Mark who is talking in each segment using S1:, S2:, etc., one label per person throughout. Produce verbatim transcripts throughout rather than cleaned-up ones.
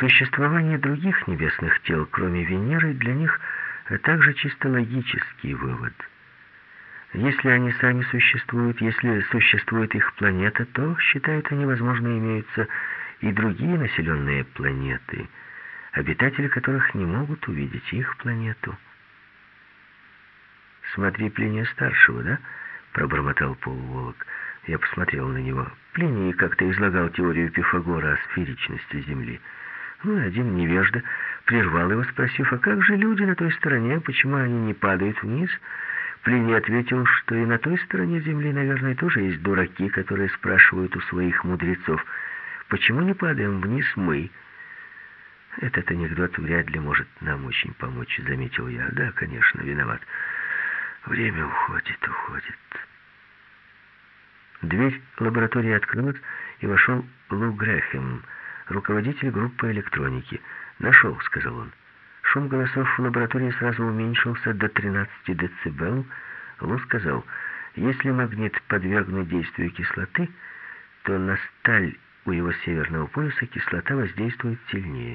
S1: Существование других небесных тел, кроме Венеры, для них также чисто логический вывод. Если они сами существуют, если существует их планета, то, считают они, возможно, имеются и другие населенные планеты, обитатели которых не могут увидеть их планету. «Смотри Плиния Старшего, да?» — пробормотал полуволок. Я посмотрел на него. Плиний как-то излагал теорию Пифагора о сферичности Земли. Ну, и один невежда прервал его, спросив, а как же люди на той стороне, почему они не падают вниз? Плиний ответил, что и на той стороне Земли, наверное, тоже есть дураки, которые спрашивают у своих мудрецов, почему не падаем вниз мы? Этот анекдот вряд ли может нам очень помочь, заметил я. Да, конечно, виноват. Время уходит, уходит. Дверь лаборатории открылась, и вошел Лу Грэхэм, руководитель группы электроники. «Нашел», — сказал он. Шум голосов в лаборатории сразу уменьшился до тринадцати децибел. Лу сказал, если магнит подвергнут действию кислоты, то на сталь у его северного полюса кислота воздействует сильнее.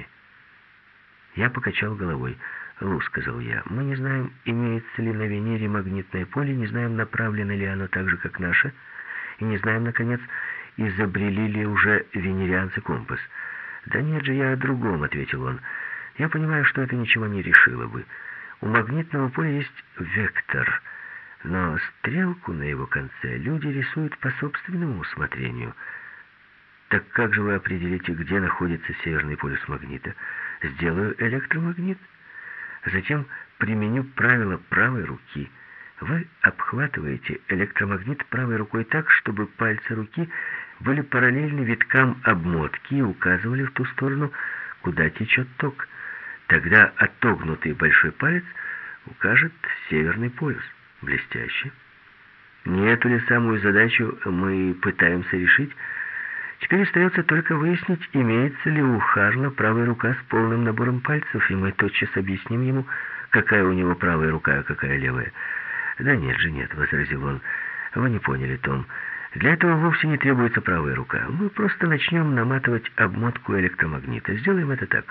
S1: Я покачал головой. «Лу», — сказал я, — «мы не знаем, имеется ли на Венере магнитное поле, не знаем, направлено ли оно так же, как наше, и не знаем, наконец, изобрели ли уже венерианцы компас». «Да нет же, я о другом», — ответил он. «Я понимаю, что это ничего не решило бы. У магнитного поля есть вектор, но стрелку на его конце люди рисуют по собственному усмотрению». «Так как же вы определите, где находится северный полюс магнита?» «Сделаю электромагнит. Затем применю правило правой руки. Вы обхватываете электромагнит правой рукой так, чтобы пальцы руки были параллельны виткам обмотки и указывали в ту сторону, куда течет ток. Тогда отогнутый большой палец укажет северный полюс». Блестяще. Не эту ли самую задачу мы пытаемся решить? Теперь остается только выяснить, имеется ли у Харла правая рука с полным набором пальцев, и мы тотчас объясним ему, какая у него правая рука, а какая левая. «Да нет же, нет», — возразил он. «Вы не поняли, Том. Для этого вовсе не требуется правая рука. Мы просто начнем наматывать обмотку электромагнита. Сделаем это так.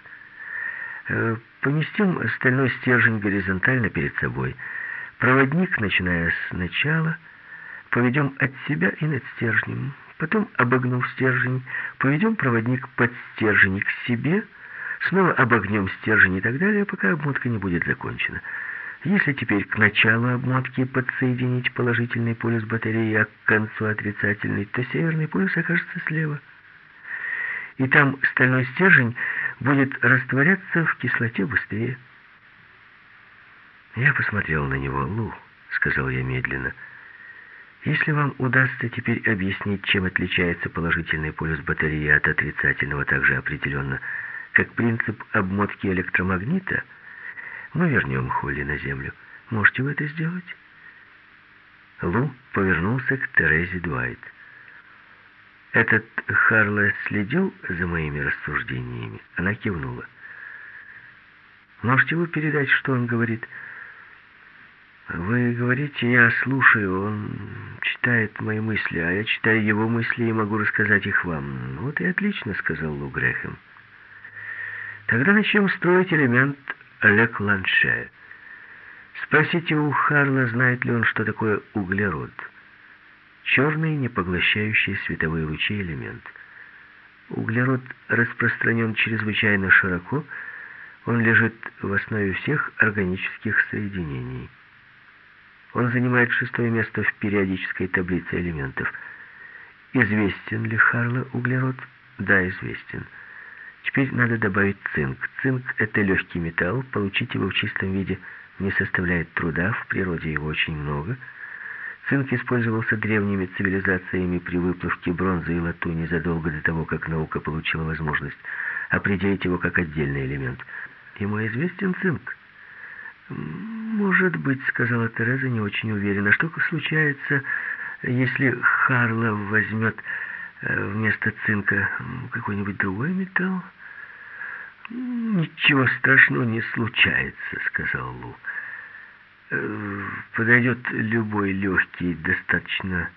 S1: Поместим стальной стержень горизонтально перед собой. Проводник, начиная с начала, поведем от себя и над стержнем. Потом, обогнув стержень, поведем проводник под стержень к себе, снова обогнем стержень и так далее, пока обмотка не будет закончена. Если теперь к началу обмотки подсоединить положительный полюс батареи, а к концу отрицательный, то северный полюс окажется слева. И там стальной стержень будет растворяться в кислоте быстрее». Я посмотрел на него. «Лу», — сказал я медленно, — «если вам удастся теперь объяснить, чем отличается положительный полюс батареи от отрицательного так же определенно, как принцип обмотки электромагнита, мы вернем Холли на Землю. Можете вы это сделать?» Лу повернулся к Терезе Дуайт. «Этот Харле следил за моими рассуждениями?» Она кивнула. «Можете вы передать, что он говорит?» «Вы говорите, я слушаю, он читает мои мысли, а я читаю его мысли и могу рассказать их вам». «Вот и отлично», — сказал Лу Грэхэм. «Тогда начнем строить элемент Ле Кланше. Спросите у Харла, знает ли он, что такое углерод. Черный, не поглощающий световые лучи элемент. Углерод распространен чрезвычайно широко, он лежит в основе всех органических соединений. Он занимает шестое место в периодической таблице элементов. Известен ли Харла углерод? Да, известен. Теперь надо добавить цинк. Цинк — это легкий металл, получить его в чистом виде не составляет труда, в природе его очень много. Цинк использовался древними цивилизациями при выплавке бронзы и латуни задолго до того, как наука получила возможность определить его как отдельный элемент. Ему известен цинк? «Может быть», — сказала Тереза, не очень уверенно. «Что случается, если Харла возьмет вместо цинка какой-нибудь другой металл?» «Ничего страшного не случается», — сказал Лу. «Подойдет любой легкий, достаточно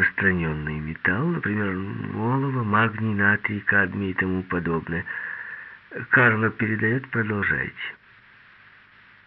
S1: распространенный металл, например, олово, магний, натрий, кадмий и тому подобное. Карло передает, продолжайте.